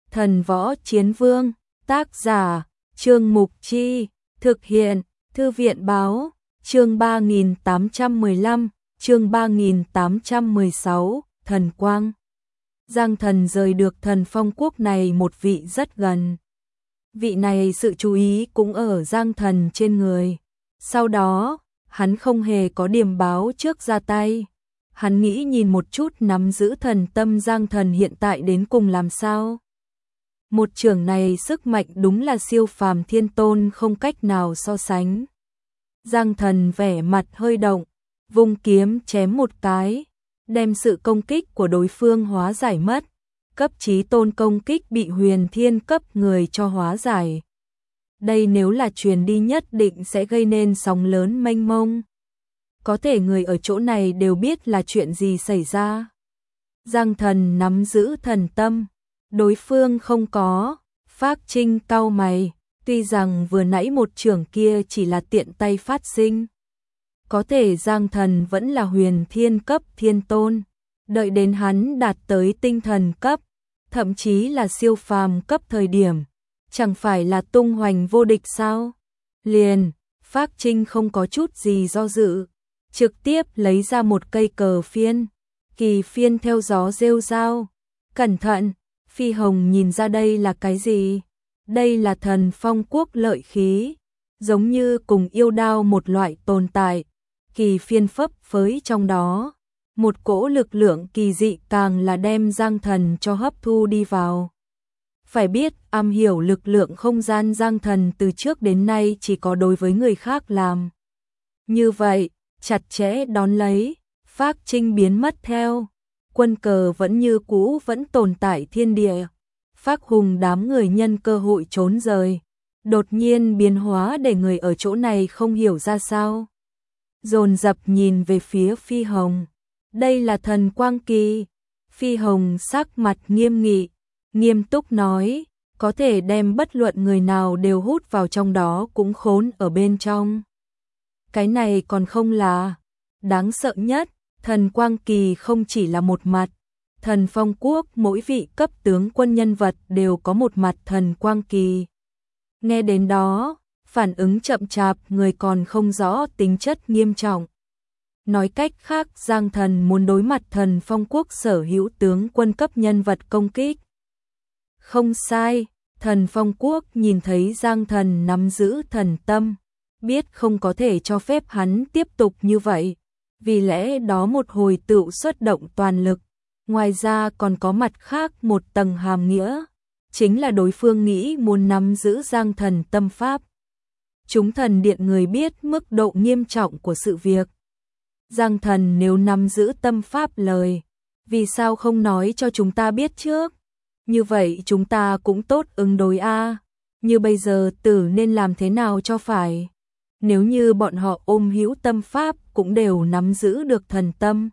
Thần Võ Chiến Vương, tác giả, Trương Mục Chi, thực hiện, Thư viện Báo, chương 3815, chương 3816, Thần Quang. Giang Thần rời được Thần Phong quốc này một vị rất gần. Vị này sự chú ý cũng ở Giang Thần trên người. Sau đó, hắn không hề có điểm báo trước ra tay. Hắn nghĩ nhìn một chút nắm giữ thần tâm Giang Thần hiện tại đến cùng làm sao. Một trưởng này sức mạnh đúng là siêu phàm thiên tôn không cách nào so sánh. Giang Thần vẻ mặt hơi động, vung kiếm chém một cái, đem sự công kích của đối phương hóa giải mất. Cấp chí tôn công kích bị huyền thiên cấp người cho hóa giải. Đây nếu là truyền đi nhất định sẽ gây nên sóng lớn mênh mông. Có thể người ở chỗ này đều biết là chuyện gì xảy ra. Giang Thần nắm giữ thần tâm, đối phương không có. Phác Trinh cau mày, tuy rằng vừa nãy một trưởng kia chỉ là tiện tay phát sinh. Có thể Giang Thần vẫn là huyền thiên cấp thiên tôn. Đợi đến hắn đạt tới tinh thần cấp, thậm chí là siêu phàm cấp thời điểm, chẳng phải là tung hoành vô địch sao? Liền, Phác Trinh không có chút gì do dự, trực tiếp lấy ra một cây cờ phiên, kỳ phiên theo gió rêu rao. Cẩn thận, Phi Hồng nhìn ra đây là cái gì? Đây là Thần Phong quốc lợi khí, giống như cùng yêu đao một loại tồn tại, kỳ phiên phấp phới trong đó. Một cỗ lực lượng kỳ dị càng là đem Giang Thần cho hấp thu đi vào. Phải biết, am hiểu lực lượng không gian Giang Thần từ trước đến nay chỉ có đối với người khác làm. Như vậy, chặt chẽ đón lấy, Phác Trinh biến mất theo. Quân cờ vẫn như cũ vẫn tồn tại thiên địa. Phác Hùng đám người nhân cơ hội trốn rời. Đột nhiên biến hóa để người ở chỗ này không hiểu ra sao. Dồn dập nhìn về phía Phi Hồng. Đây là thần quang kỳ. Phi Hồng sắc mặt nghiêm nghị, nghiêm túc nói, có thể đem bất luận người nào đều hút vào trong đó cũng khốn ở bên trong. Cái này còn không là đáng sợ nhất, thần quang kỳ không chỉ là một mặt. Thần Phong quốc mỗi vị cấp tướng quân nhân vật đều có một mặt thần quang kỳ. Nghe đến đó, phản ứng chậm chạp người còn không rõ tính chất nghiêm trọng. Nói cách khác, Giang Thần muốn đối mặt Thần Phong quốc sở hữu tướng quân cấp nhân vật công kích. Không sai, Thần Phong quốc nhìn thấy Giang Thần nắm giữ thần tâm, biết không có thể cho phép hắn tiếp tục như vậy. Vì lẽ đó một hồi tựu xuất động toàn lực. Ngoài ra còn có mặt khác một tầng hàm nghĩa, chính là đối phương nghĩ muốn nắm giữ Giang Thần tâm pháp. Chúng thần điện người biết mức độ nghiêm trọng của sự việc. Giang Thần nếu nắm giữ tâm pháp lời, vì sao không nói cho chúng ta biết trước? Như vậy chúng ta cũng tốt ứng đối a. Như bây giờ tử nên làm thế nào cho phải? Nếu như bọn họ ôm hữu tâm pháp cũng đều nắm giữ được thần tâm.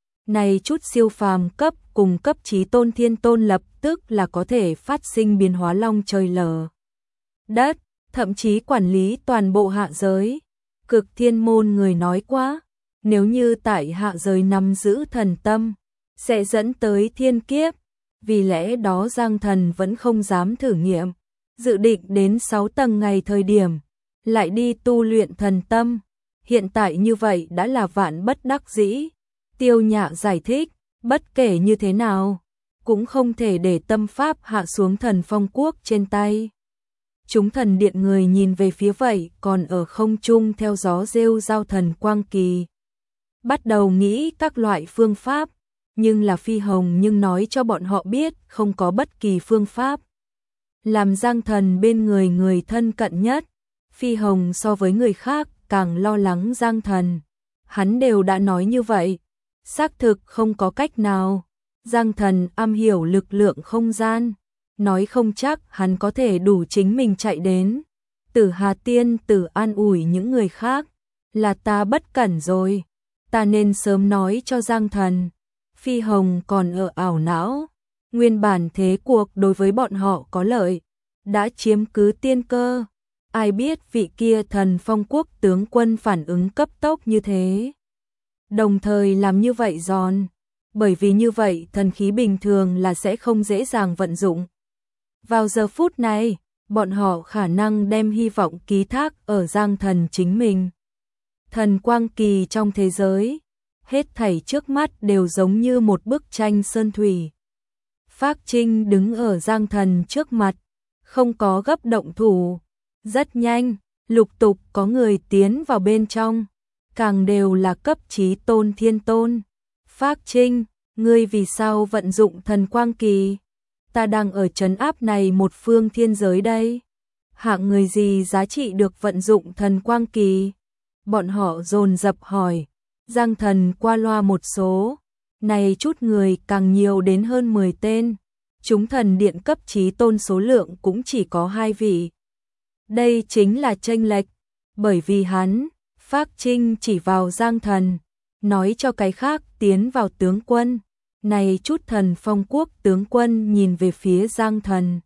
Này chút siêu phàm cấp cùng cấp chí tôn thiên tôn lập tức là có thể phát sinh biến hóa long trời lở đất, thậm chí quản lý toàn bộ hạ giới. Cực Thiên môn người nói quá, nếu như tại hạ giới nắm giữ thần tâm, sẽ dẫn tới thiên kiếp. Vì lẽ đó Giang Thần vẫn không dám thử nghiệm, dự định đến 6 tầng ngày thời điểm, lại đi tu luyện thần tâm. Hiện tại như vậy đã là vạn bất đắc dĩ. Tiêu Nhạ giải thích, bất kể như thế nào, cũng không thể để tâm pháp hạ xuống Thần Phong quốc trên tay. Chúng thần điện người nhìn về phía vậy còn ở không trung theo gió rêu rao thần quang kỳ. Bắt đầu nghĩ các loại phương pháp, nhưng là Phi Hồng nhưng nói cho bọn họ biết không có bất kỳ phương pháp. Làm Giang Thần bên người người thân cận nhất, Phi Hồng so với người khác càng lo lắng Giang Thần. Hắn đều đã nói như vậy, xác thực không có cách nào. Giang Thần am hiểu lực lượng không gian, nói không chắc hắn có thể đủ chính mình chạy đến. Tử Hà Tiên Tử an ủi những người khác, là ta bất cẩn rồi, ta nên sớm nói cho Giang Thần. Phi Hồng còn ở ảo não, nguyên bản thế cuộc đối với bọn họ có lợi, đã chiếm cứ tiên cơ. Ai biết vị kia Thần Phong quốc tướng quân phản ứng cấp tốc như thế. Đồng thời làm như vậy giòn, bởi vì như vậy thần khí bình thường là sẽ không dễ dàng vận dụng. Vào giờ phút này, bọn họ khả năng đem hy vọng ký thác ở Giang Thần chính mình. Thần quang kỳ trong thế giới, hết thảy trước mắt đều giống như một bức tranh sơn thủy. Phác Trinh đứng ở Giang Thần trước mặt, không có gấp động thủ. Rất nhanh, lục tục có người tiến vào bên trong, càng đều là cấp chí tôn thiên tôn. Phác Trinh, ngươi vì sao vận dụng thần quang kỳ? Ta đang ở trấn áp này một phương thiên giới đây. Hạng người gì giá trị được vận dụng thần quang kỳ? Bọn họ dồn dập hỏi. Giang Thần qua loa một số. Này chút người càng nhiều đến hơn 10 tên. Chúng thần điện cấp chí tôn số lượng cũng chỉ có 2 vị. Đây chính là chênh lệch. Bởi vì hắn, Phác Trinh chỉ vào Giang Thần, nói cho cái khác tiến vào tướng quân. Này chút thần phong quốc tướng quân nhìn về phía Giang Thần.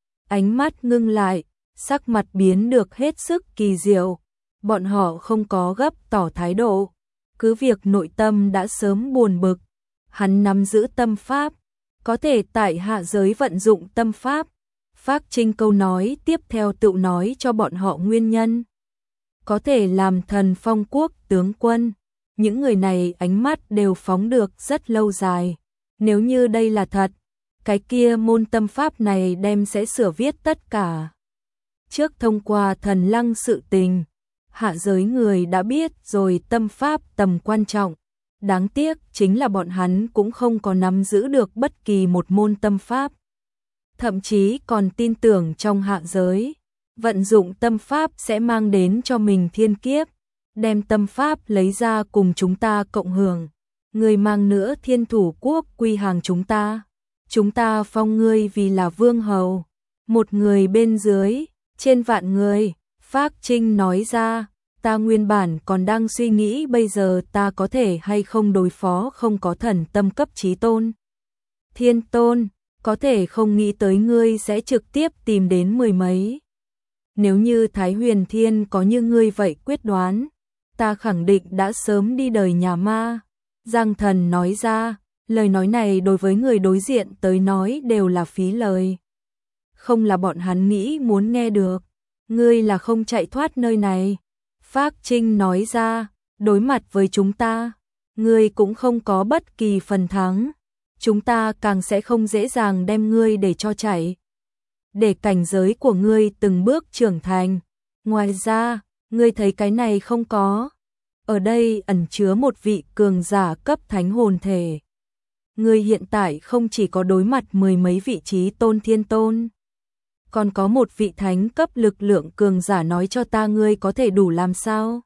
Ánh mắt ngưng lại, sắc mặt biến được hết sức kỳ diệu. Bọn họ không có gấp tỏ thái độ. Cứ việc nội tâm đã sớm buồn bực. Hắn nắm giữ tâm pháp, có thể tại hạ giới vận dụng tâm pháp. Phác Trinh câu nói tiếp theo tự nói cho bọn họ nguyên nhân. Có thể làm thần phong quốc tướng quân. Những người này ánh mắt đều phóng được rất lâu dài. Nếu như đây là thật, cái kia môn tâm pháp này đem sẽ sửa viết tất cả. Trước thông qua thần lăng sự tình, hạ giới người đã biết rồi tâm pháp tầm quan trọng. Đáng tiếc chính là bọn hắn cũng không có nắm giữ được bất kỳ một môn tâm pháp. Thậm chí còn tin tưởng trong hạ giới, vận dụng tâm pháp sẽ mang đến cho mình thiên kiếp, đem tâm pháp lấy ra cùng chúng ta cộng hưởng. Người mang nữa thiên thủ quốc quy hàng chúng ta phong ngươi vì là vương hầu, một người bên dưới, trên vạn người. Phác Trinh nói ra, ta nguyên bản còn đang suy nghĩ bây giờ ta có thể hay không đối phó không có thần tâm cấp chí tôn. Thiên tôn, có thể không nghĩ tới ngươi sẽ trực tiếp tìm đến 10 mấy. Nếu như Thái Huyền Thiên có như ngươi vậy quyết đoán, ta khẳng định đã sớm đi đời nhà ma. Giang Thần nói ra, lời nói này đối với người đối diện tới nói đều là phí lời. Không là bọn hắn nghĩ muốn nghe được, ngươi là không chạy thoát nơi này. Phác Trinh nói ra, đối mặt với chúng ta, ngươi cũng không có bất kỳ phần thắng. Chúng ta càng sẽ không dễ dàng đem ngươi để cho chạy. Để cảnh giới của ngươi từng bước trưởng thành. Ngoài ra, ngươi thấy cái này không có. Ở đây ẩn chứa một vị cường giả cấp thánh hồn thể. Ngươi hiện tại không chỉ có đối mặt 10 mấy vị trí tôn thiên tôn, còn có một vị thánh cấp lực lượng cường giả nói cho ta ngươi có thể đủ làm sao.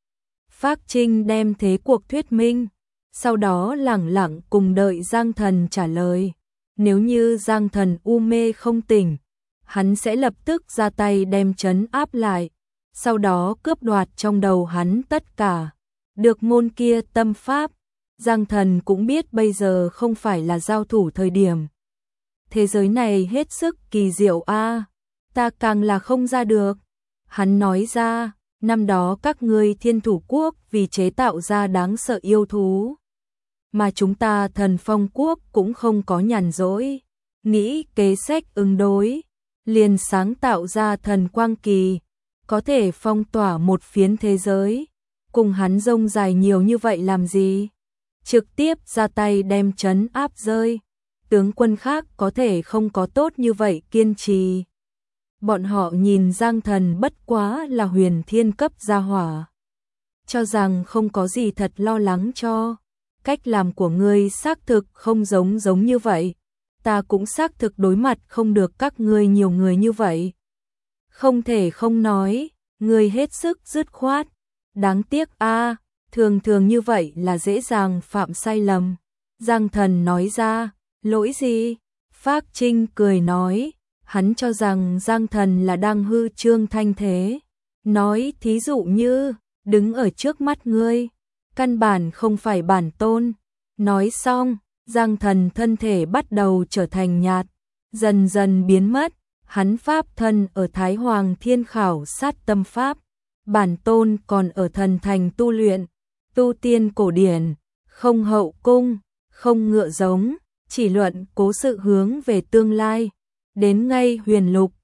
Phác Trinh đem thế cuộc thuyết minh, sau đó lẳng lặng cùng đợi Giang Thần trả lời. Nếu như Giang Thần u mê không tỉnh, hắn sẽ lập tức ra tay đem trấn áp lại, sau đó cướp đoạt trong đầu hắn tất cả. Được môn kia tâm pháp, Giang Thần cũng biết bây giờ không phải là giao thủ thời điểm. Thế giới này hết sức kỳ diệu a, ta càng là không ra được. Hắn nói ra, năm đó các ngươi thiên thủ quốc vì chế tạo ra đáng sợ yêu thú, mà chúng ta thần phong quốc cũng không có nhàn rỗi, nghĩ kế sách ứng đối, liền sáng tạo ra thần quang kỳ, có thể phong tỏa một phiến thế giới. Cùng hắn rông dài nhiều như vậy làm gì? Trực tiếp ra tay đem trấn áp rơi. Tướng quân khác có thể không có tốt như vậy kiên trì. Bọn họ nhìn Giang Thần bất quá là huyền thiên cấp gia hỏa, cho rằng không có gì thật lo lắng cho. Cách làm của ngươi xác thực không giống như vậy. Ta cũng xác thực đối mặt không được các ngươi nhiều người như vậy. Không thể không nói, ngươi hết sức dứt khoát. Đáng tiếc a, thường như vậy là dễ dàng phạm sai lầm. Giang Thần nói ra, lỗi gì? Phác Trinh cười nói, hắn cho rằng Giang Thần là đang hư trương thanh thế. Nói thí dụ như, đứng ở trước mắt ngươi, căn bản không phải bản tôn. Nói xong, Giang Thần thân thể bắt đầu trở thành nhạt, dần dần biến mất. Hắn pháp thân ở Thái Hoàng Thiên khảo sát tâm pháp, bản tôn còn ở thần thành tu luyện, tu tiên cổ điển, không hậu cung, không ngựa giống, chỉ luận cố sự hướng về tương lai. đến ngay huyền lục.